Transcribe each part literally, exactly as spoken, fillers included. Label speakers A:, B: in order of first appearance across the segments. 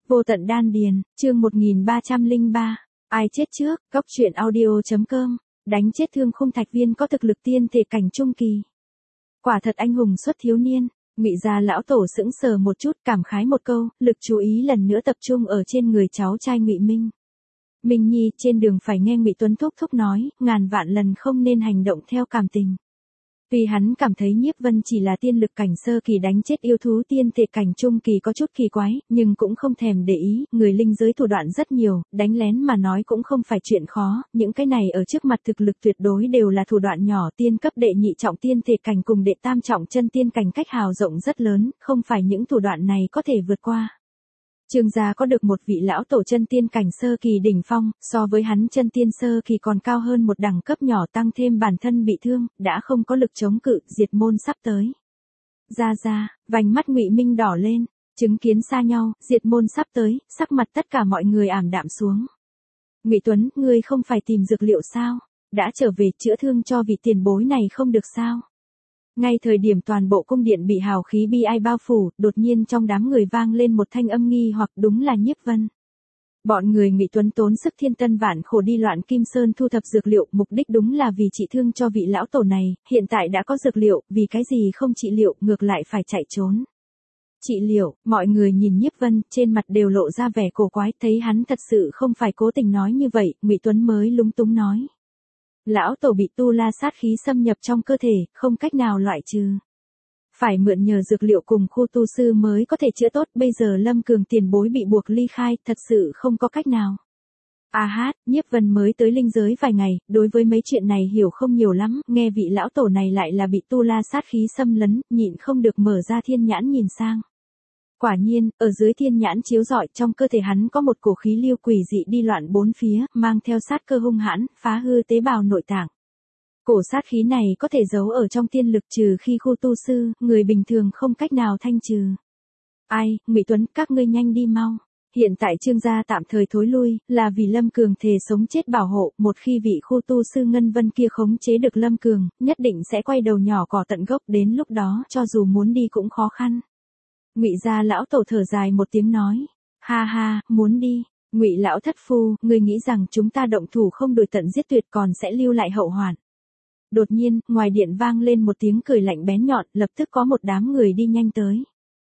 A: Vô tận đan điền, chương một nghìn ba trăm lẻ ba. Ai chết trước, góc truyện audio.com. Đánh chết Thương Khung Thạch Viên có thực lực tiên thể cảnh trung kỳ. Quả thật anh hùng xuất thiếu niên. Ngụy gia lão tổ sững sờ một chút, cảm khái một câu, lực chú ý lần nữa tập trung ở trên người cháu trai Ngụy Minh. Minh Nhi, trên đường phải nghe Ngụy Tuấn thúc thúc nói, ngàn vạn lần không nên hành động theo cảm tình. Tuy hắn cảm thấy Nhiếp Vân chỉ là tiên lực cảnh sơ kỳ đánh chết yêu thú tiên thể cảnh trung kỳ có chút kỳ quái, nhưng cũng không thèm để ý, người linh giới thủ đoạn rất nhiều, đánh lén mà nói cũng không phải chuyện khó, những cái này ở trước mặt thực lực tuyệt đối đều là thủ đoạn nhỏ. Tiên cấp đệ nhị trọng tiên thể cảnh cùng đệ tam trọng chân tiên cảnh cách hào rộng rất lớn, không phải những thủ đoạn này có thể vượt qua. Trương gia có được một vị lão tổ chân tiên cảnh sơ kỳ đỉnh phong, so với hắn chân tiên sơ kỳ còn cao hơn một đẳng cấp nhỏ, tăng thêm bản thân bị thương, đã không có lực chống cự, diệt môn sắp tới. Ra ra, vành mắt Ngụy Minh đỏ lên, chứng kiến xa nhau, diệt môn sắp tới, sắc mặt tất cả mọi người ảm đạm xuống. Ngụy Tuấn, ngươi không phải tìm dược liệu sao? Đã trở về chữa thương cho vị tiền bối này không được sao? Ngay thời điểm toàn bộ cung điện bị hào khí bi ai bao phủ, đột nhiên trong đám người vang lên một thanh âm nghi hoặc, đúng là Nhiếp Vân. Bọn người Ngụy Tuấn tốn sức thiên tân vạn khổ đi Loạn Kim Sơn thu thập dược liệu, mục đích đúng là vì trị thương cho vị lão tổ này, hiện tại đã có dược liệu, vì cái gì không trị liệu, ngược lại phải chạy trốn. Trị liệu, mọi người nhìn Nhiếp Vân, trên mặt đều lộ ra vẻ cổ quái, thấy hắn thật sự không phải cố tình nói như vậy, Ngụy Tuấn mới lúng túng nói. Lão tổ bị tu la sát khí xâm nhập trong cơ thể, không cách nào loại trừ. Phải mượn nhờ dược liệu cùng khu tu sư mới có thể chữa tốt, bây giờ Lâm Cường tiền bối bị buộc ly khai, thật sự không có cách nào. A hát, Nhiếp Vân mới tới linh giới vài ngày, đối với mấy chuyện này hiểu không nhiều lắm, nghe vị lão tổ này lại là bị tu la sát khí xâm lấn, nhịn không được mở ra thiên nhãn nhìn sang. Quả nhiên, ở dưới thiên nhãn chiếu rọi, trong cơ thể hắn có một cổ khí lưu quỷ dị đi loạn bốn phía, mang theo sát cơ hung hãn, phá hư tế bào nội tạng. Cổ sát khí này có thể giấu ở trong tiên lực, trừ khi khu tu sư, người bình thường không cách nào thanh trừ. Ai, Ngụy Tuấn, các ngươi nhanh đi mau. Hiện tại Trương gia tạm thời thối lui, là vì Lâm Cường thề sống chết bảo hộ, một khi vị khu tu sư Ngân Vân kia khống chế được Lâm Cường, nhất định sẽ quay đầu nhỏ cỏ tận gốc, đến lúc đó cho dù muốn đi cũng khó khăn. Ngụy gia lão tổ thở dài một tiếng nói, ha ha, muốn đi. Ngụy lão thất phu, ngươi nghĩ rằng chúng ta động thủ không đuổi tận giết tuyệt còn sẽ lưu lại hậu hoạn. Đột nhiên, ngoài điện vang lên một tiếng cười lạnh bén nhọn, lập tức có một đám người đi nhanh tới.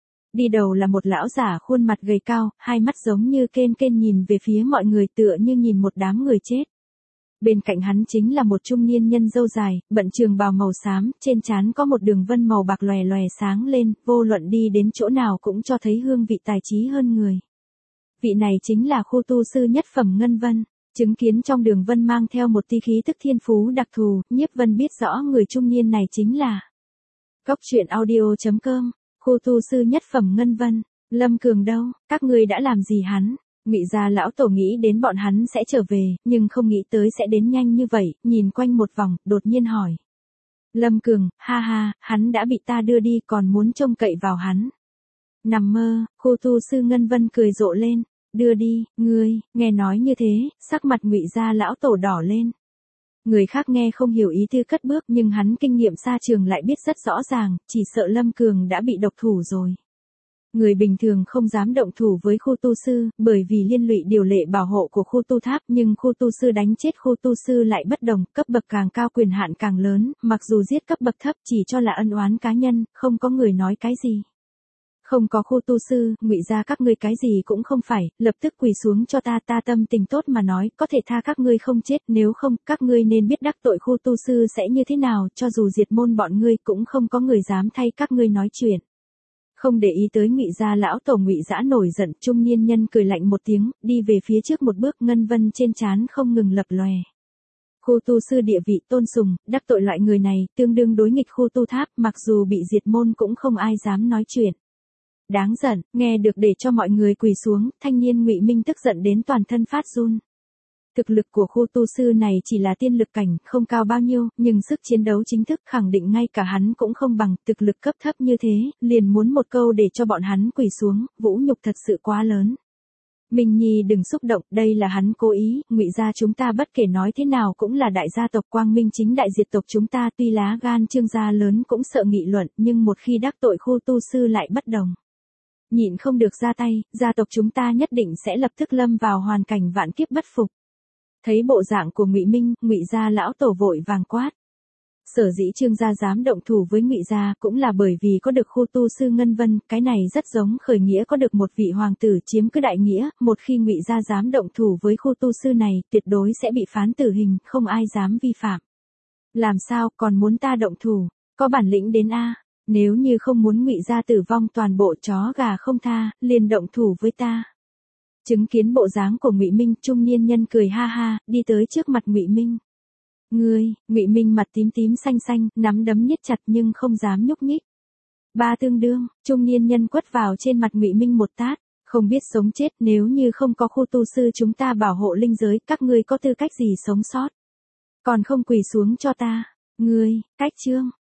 A: Đi đầu là một lão giả khuôn mặt gầy cao, hai mắt giống như kên kên nhìn về phía mọi người, tựa như nhìn một đám người chết. Bên cạnh hắn chính là một trung niên nhân râu dài, bận trường bào màu xám, trên trán có một đường vân màu bạc lòe lòe sáng lên, vô luận đi đến chỗ nào cũng cho thấy hương vị tài trí hơn người. Vị này chính là khu tu sư nhất phẩm Ngân Vân. Chứng kiến trong đường vân mang theo một tia khí tức thiên phú đặc thù, Nhiếp Vân biết rõ người trung niên này chính là Góc truyện audio.com. Khu tu sư nhất phẩm Ngân Vân. Lâm Cường đâu, các ngươi đã làm gì hắn? Ngụy gia lão tổ nghĩ đến bọn hắn sẽ trở về, nhưng không nghĩ tới sẽ đến nhanh như vậy, nhìn quanh một vòng, đột nhiên hỏi. Lâm Cường, ha ha, hắn đã bị ta đưa đi, còn muốn trông cậy vào hắn. Nằm mơ, khu tu sư Ngân Vân cười rộ lên. Đưa đi, ngươi, nghe nói như thế, sắc mặt Ngụy gia lão tổ đỏ lên. Người khác nghe không hiểu ý tư cất bước, nhưng hắn kinh nghiệm xa trường lại biết rất rõ ràng, chỉ sợ Lâm Cường đã bị độc thủ rồi. Người bình thường không dám động thủ với khu tu sư, bởi vì liên lụy điều lệ bảo hộ của khu tu tháp, nhưng khu tu sư đánh chết khu tu sư lại bất đồng, cấp bậc càng cao quyền hạn càng lớn, mặc dù giết cấp bậc thấp chỉ cho là ân oán cá nhân, không có người nói cái gì. Không có khu tu sư, Ngụy gia các ngươi cái gì cũng không phải, lập tức quỳ xuống cho ta, ta tâm tình tốt mà nói, có thể tha các ngươi không chết, nếu không, các ngươi nên biết đắc tội khu tu sư sẽ như thế nào, cho dù diệt môn bọn ngươi cũng không có người dám thay các ngươi nói chuyện. Không để ý tới Ngụy gia lão tổ, Ngụy Dã nổi giận, trung niên nhân cười lạnh một tiếng, đi về phía trước một bước, Ngân Vân trên trán không ngừng lập lòe. Khu tu sư địa vị tôn sùng, đắc tội loại người này, tương đương đối nghịch khu tu tháp, mặc dù bị diệt môn cũng không ai dám nói chuyện. Đáng giận, nghe được để cho mọi người quỳ xuống, thanh niên Ngụy Minh tức giận đến toàn thân phát run. Thực lực của khu tu sư này chỉ là tiên lực cảnh, không cao bao nhiêu, nhưng sức chiến đấu chính thức khẳng định ngay cả hắn cũng không bằng, thực lực cấp thấp như thế, liền muốn một câu để cho bọn hắn quỳ xuống, vũ nhục thật sự quá lớn. Minh Nhi đừng xúc động, đây là hắn cố ý, Ngụy gia chúng ta bất kể nói thế nào cũng là đại gia tộc, quang minh chính đại diệt tộc chúng ta, tuy lá gan Trương gia lớn cũng sợ nghị luận, nhưng một khi đắc tội khu tu sư lại bất đồng. nhịn không được ra tay, gia tộc chúng ta nhất định sẽ lập tức lâm vào hoàn cảnh vạn kiếp bất phục. Thấy bộ dạng của Ngụy Minh, Ngụy gia lão tổ vội vàng quát. Sở dĩ Trương gia dám động thủ với Ngụy gia cũng là bởi vì có được khu tu sư Ngân Vân, cái này rất giống khởi nghĩa có được một vị hoàng tử chiếm cứ đại nghĩa, một khi Ngụy gia dám động thủ với khu tu sư này, tuyệt đối sẽ bị phán tử hình, không ai dám vi phạm. Làm sao, còn muốn ta động thủ, có bản lĩnh đến a, nếu như không muốn Ngụy gia tử vong toàn bộ chó gà không tha, liền động thủ với ta. Chứng kiến bộ dáng của Ngụy Minh, trung niên nhân cười ha ha, đi tới trước mặt Ngụy Minh. Ngươi, Ngụy Minh mặt tím tím xanh xanh, nắm đấm nhếch chặt nhưng không dám nhúc nhích. Ba tương đương, trung niên nhân quất vào trên mặt Ngụy Minh một tát, không biết sống chết, nếu như không có khu tu sư chúng ta bảo hộ linh giới, các ngươi có tư cách gì sống sót? Còn không quỳ xuống cho ta. Ngươi, cách Trương,